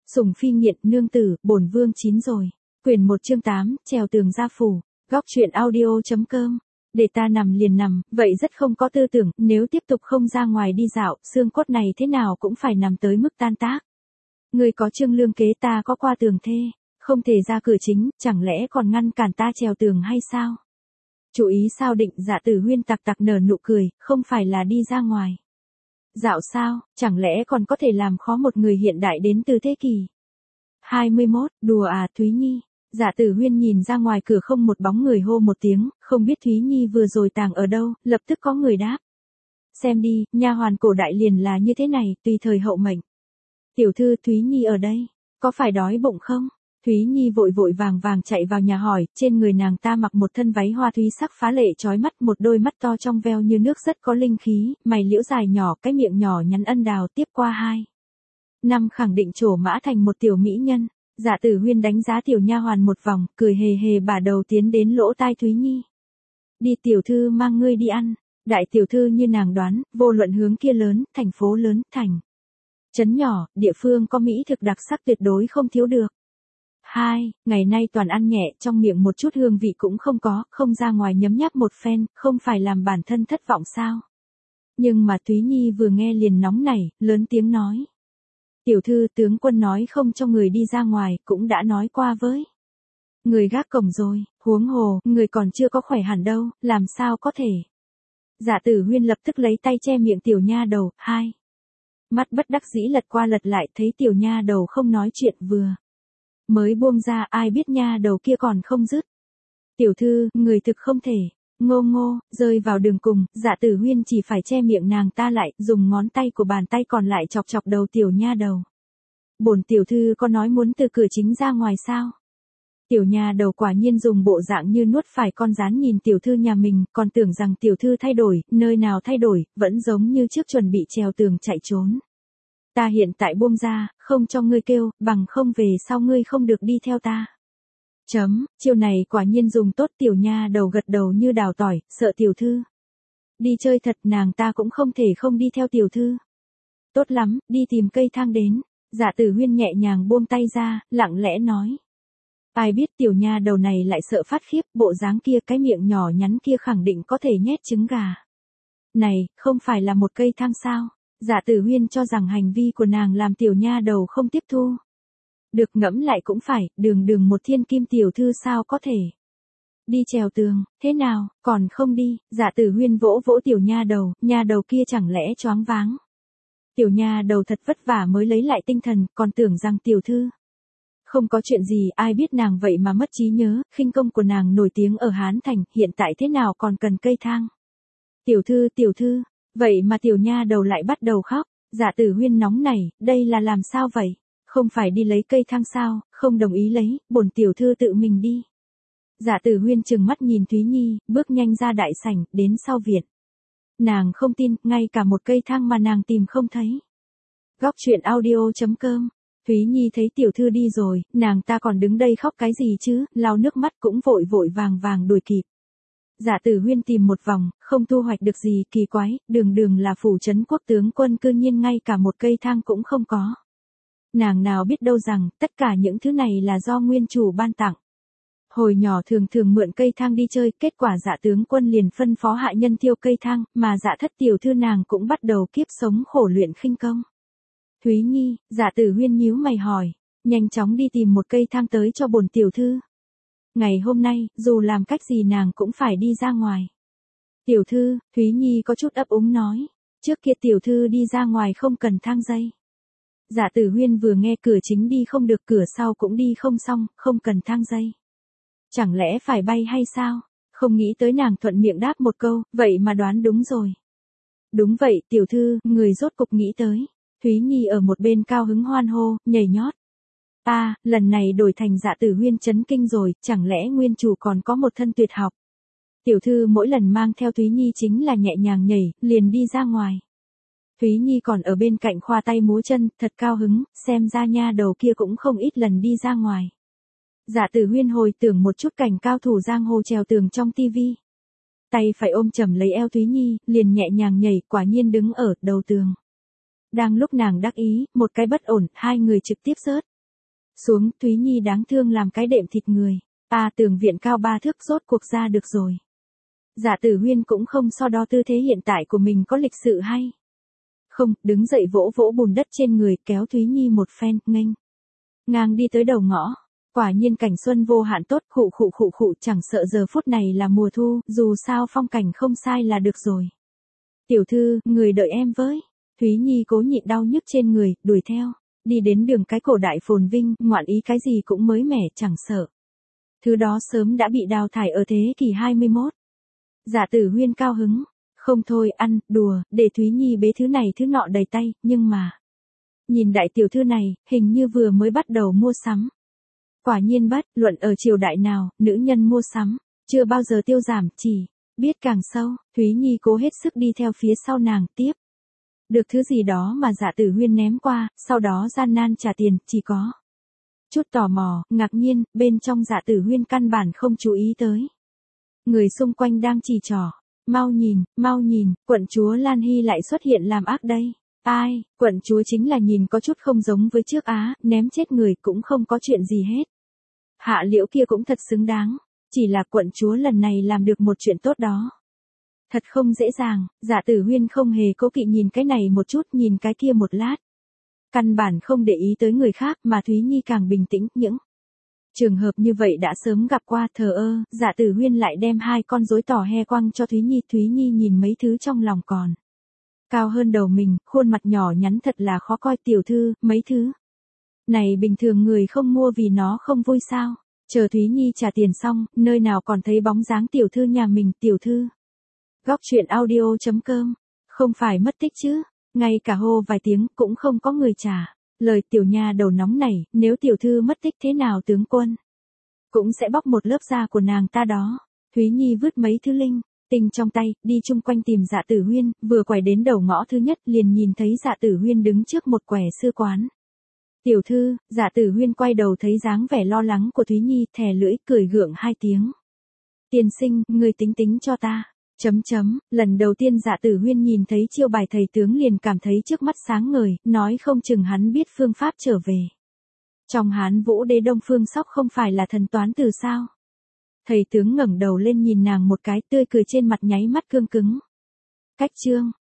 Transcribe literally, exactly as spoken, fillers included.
Sủng phi nghiện nương tử, bổn vương chín rồi. Quyển một chương tám, trèo tường gia phủ. Góc truyện audio.com. Để ta nằm liền nằm, vậy rất không có tư tưởng, nếu tiếp tục không ra ngoài đi dạo, xương cốt này thế nào cũng phải nằm tới mức tan tác. Người có trương lương kế, ta có qua tường thê, không thể ra cửa chính, chẳng lẽ còn ngăn cản ta trèo tường hay sao? Chú ý sao định, Dạ Tử Huyên tặc tặc nở nụ cười, không phải là đi ra ngoài. Dạo sao, chẳng lẽ còn có thể làm khó một người hiện đại đến từ thế kỷ hai mươi mốt, đùa à Thúy Nhi. Dạ Tử Huyên nhìn ra ngoài cửa không một bóng người, hô một tiếng, không biết Thúy Nhi vừa rồi tàng ở đâu, lập tức có người đáp. Xem đi, nha hoàn cổ đại liền là như thế này, tùy thời hậu mệnh. Tiểu thư, Thúy Nhi ở đây, có phải đói bụng không? Thúy Nhi vội vội vàng vàng chạy vào nhà hỏi, trên người nàng ta mặc một thân váy hoa thúy sắc phá lệ chói mắt, một đôi mắt to trong veo như nước rất có linh khí, mày liễu dài nhỏ, cái miệng nhỏ nhắn ân đào, tiếp qua hai năm khẳng định trổ mã thành một tiểu mỹ nhân. Dạ Tử Huyên đánh giá tiểu nha hoàn một vòng, cười hề hề bả đầu tiến đến lỗ tai Thúy Nhi. Đi tiểu thư mang ngươi đi ăn. Đại tiểu thư như nàng đoán, vô luận hướng kia lớn, thành phố lớn, thành trấn nhỏ, địa phương có mỹ thực đặc sắc tuyệt đối không thiếu được. Hai, ngày nay toàn ăn nhẹ, trong miệng một chút hương vị cũng không có, không ra ngoài nhấm nháp một phen, không phải làm bản thân thất vọng sao? Nhưng mà Thúy Nhi vừa nghe liền nóng nảy, lớn tiếng nói. Tiểu thư, tướng quân nói không cho người đi ra ngoài, cũng đã nói qua với người gác cổng rồi, huống hồ, người còn chưa có khỏe hẳn đâu, làm sao có thể. Dạ Tử Huyên lập tức lấy tay che miệng tiểu nha đầu, hai mắt bất đắc dĩ lật qua lật lại, thấy tiểu nha đầu không nói chuyện, vừa mới buông ra, ai biết nha đầu kia còn không dứt. Tiểu thư, người thực không thể. Ngô ngô, rơi vào đường cùng, Dạ Tử Huyên chỉ phải che miệng nàng ta lại, dùng ngón tay của bàn tay còn lại chọc chọc đầu tiểu nha đầu. Bổn tiểu thư có nói muốn từ cửa chính ra ngoài sao? Tiểu nha đầu quả nhiên dùng bộ dạng như nuốt phải con rán nhìn tiểu thư nhà mình, còn tưởng rằng tiểu thư thay đổi, nơi nào thay đổi, vẫn giống như trước chuẩn bị trèo tường chạy trốn. Ta hiện tại buông ra, không cho ngươi kêu, bằng không về sau ngươi không được đi theo ta. Chấm, chiêu này quả nhiên dùng tốt. Tiểu nha đầu gật đầu như đào tỏi, sợ tiểu thư đi chơi thật, nàng ta cũng không thể không đi theo tiểu thư. Tốt lắm, đi tìm cây thang đến. Dạ Tử Huyên nhẹ nhàng buông tay ra, lặng lẽ nói. Ai biết tiểu nha đầu này lại sợ phát khiếp, bộ dáng kia, cái miệng nhỏ nhắn kia khẳng định có thể nhét trứng gà. Này, không phải là một cây thang sao? Dạ Tử Huyên cho rằng hành vi của nàng làm tiểu nha đầu không tiếp thu. Được, ngẫm lại cũng phải, đường đường một thiên kim tiểu thư sao có thể đi trèo tường, thế nào, còn không đi. Dạ Tử Huyên vỗ vỗ tiểu nha đầu, nha đầu kia chẳng lẽ choáng váng. Tiểu nha đầu thật vất vả mới lấy lại tinh thần, còn tưởng rằng tiểu thư không có chuyện gì, ai biết nàng vậy mà mất trí nhớ, khinh công của nàng nổi tiếng ở Hán Thành, hiện tại thế nào còn cần cây thang. Tiểu thư, tiểu thư, vậy mà tiểu nha đầu lại bắt đầu khóc. Dạ Tử Huyên nóng nảy, đây là làm sao vậy? Không phải đi lấy cây thang sao, không đồng ý lấy, bổn tiểu thư tự mình đi. Dạ Tử Huyên trừng mắt nhìn Thúy Nhi, bước nhanh ra đại sảnh, đến sau viện. Nàng không tin, ngay cả một cây thang mà nàng tìm không thấy. Góc truyện audio.com. Thúy Nhi thấy tiểu thư đi rồi, nàng ta còn đứng đây khóc cái gì chứ, lau nước mắt cũng vội vội vàng vàng đuổi kịp. Dạ Tử Huyên tìm một vòng, không thu hoạch được gì, kỳ quái, đường đường là phủ trấn quốc tướng quân cư nhiên ngay cả một cây thang cũng không có. Nàng nào biết đâu rằng, tất cả những thứ này là do nguyên chủ ban tặng. Hồi nhỏ thường thường mượn cây thang đi chơi, kết quả Dạ tướng quân liền phân phó hạ nhân thiêu cây thang, mà Dạ thất tiểu thư nàng cũng bắt đầu kiếp sống khổ luyện khinh công. Thúy Nhi, Dạ Tử Huyên nhíu mày hỏi, nhanh chóng đi tìm một cây thang tới cho bổn tiểu thư. Ngày hôm nay, dù làm cách gì nàng cũng phải đi ra ngoài. Tiểu thư, Thúy Nhi có chút ấp úng nói, trước kia tiểu thư đi ra ngoài không cần thang dây. Dạ Tử Huyên vừa nghe cửa chính đi không được, cửa sau cũng đi không xong, không cần thang dây. Chẳng lẽ phải bay hay sao? Không nghĩ tới nàng thuận miệng đáp một câu, vậy mà đoán đúng rồi. Đúng vậy, tiểu thư, người rốt cục nghĩ tới. Thúy Nhi ở một bên cao hứng hoan hô, nhảy nhót. À, lần này đổi thành Dạ Tử Huyên chấn kinh rồi, chẳng lẽ nguyên chủ còn có một thân tuyệt học. Tiểu thư mỗi lần mang theo Thúy Nhi chính là nhẹ nhàng nhảy, liền đi ra ngoài. Thúy Nhi còn ở bên cạnh khoa tay múa chân, thật cao hứng, xem ra nha đầu kia cũng không ít lần đi ra ngoài. Dạ Tử Huyên hồi tưởng một chút cảnh cao thủ giang hồ trèo tường trong tivi. Tay phải ôm chầm lấy eo Thúy Nhi, liền nhẹ nhàng nhảy, quả nhiên đứng ở đầu tường. Đang lúc nàng đắc ý, một cái bất ổn, hai người trực tiếp rớt Xuống, Thúy Nhi đáng thương làm cái đệm thịt người. À, tường viện cao ba thước rốt cuộc ra được rồi. Dạ Tử Huyên cũng không so đo tư thế hiện tại của mình có lịch sự hay không, đứng dậy vỗ vỗ bùn đất trên người, kéo Thúy Nhi một phen, nghênh ngang đi tới đầu ngõ. Quả nhiên cảnh xuân vô hạn tốt, khụ khụ khụ khụ, chẳng sợ giờ phút này là mùa thu, dù sao phong cảnh không sai là được rồi. Tiểu thư, người đợi em với. Thúy Nhi cố nhịn đau nhức trên người, đuổi theo. Đi đến đường cái cổ đại phồn vinh, ngoạn ý cái gì cũng mới mẻ, chẳng sợ. Thứ đó sớm đã bị đào thải ở thế kỷ hai mươi mốt. Dạ Tử Huyên cao hứng. Không thôi, ăn, đùa, để Thúy Nhi bế thứ này thứ nọ đầy tay, nhưng mà. Nhìn đại tiểu thư này, hình như vừa mới bắt đầu mua sắm. Quả nhiên bất luận ở triều đại nào, nữ nhân mua sắm, chưa bao giờ tiêu giảm, chỉ biết càng sâu. Thúy Nhi cố hết sức đi theo phía sau nàng, tiếp được thứ gì đó mà Dạ Tử Huyên ném qua, sau đó gian nan trả tiền, chỉ có chút tò mò, ngạc nhiên, bên trong Dạ Tử Huyên căn bản không chú ý tới. Người xung quanh đang chỉ trỏ, mau nhìn, mau nhìn, quận chúa Lan Hy lại xuất hiện làm ác đây. Ai, quận chúa chính là nhìn có chút không giống với trước á, ném chết người cũng không có chuyện gì hết. Hạ Liễu kia cũng thật xứng đáng, chỉ là quận chúa lần này làm được một chuyện tốt đó. Thật không dễ dàng, Dạ Tử Huyên không hề cố kỵ nhìn cái này một chút, nhìn cái kia một lát. Căn bản không để ý tới người khác, mà Thúy Nhi càng bình tĩnh, những trường hợp như vậy đã sớm gặp qua, thờ ơ. Dạ Tử Huyên lại đem hai con rối tỏ he quăng cho Thúy Nhi, Thúy Nhi nhìn mấy thứ trong lòng còn cao hơn đầu mình, khuôn mặt nhỏ nhắn thật là khó coi. Tiểu thư, mấy thứ này bình thường người không mua vì nó không vui sao? Chờ Thúy Nhi trả tiền xong, nơi nào còn thấy bóng dáng tiểu thư nhà mình. Tiểu thư. Góc truyện audio chấm com. Không phải mất tích chứ? Ngay cả hô vài tiếng cũng không có người trả lời. Tiểu nha đầu nóng này, nếu tiểu thư mất tích thế nào tướng quân cũng sẽ bóc một lớp da của nàng ta đó. Thúy Nhi vứt mấy thứ linh tinh trong tay, đi chung quanh tìm Dạ Tử Huyên, vừa quay đến đầu ngõ thứ nhất liền nhìn thấy Dạ Tử Huyên đứng trước một quẻ sư quán. Tiểu thư, Dạ Tử Huyên quay đầu thấy dáng vẻ lo lắng của Thúy Nhi, thè lưỡi cười gượng hai tiếng. Tiên sinh, người tính tính cho ta. Chấm chấm, lần đầu tiên Dạ Tử Huyên nhìn thấy chiêu bài thầy tướng liền cảm thấy trước mắt sáng ngời, nói không chừng hắn biết phương pháp trở về. Trong Hán Vũ Đế Đông Phương Sóc không phải là thần toán từ sao? Thầy tướng ngẩng đầu lên nhìn nàng một cái, tươi cười trên mặt nháy mắt cương cứng. Cách chương.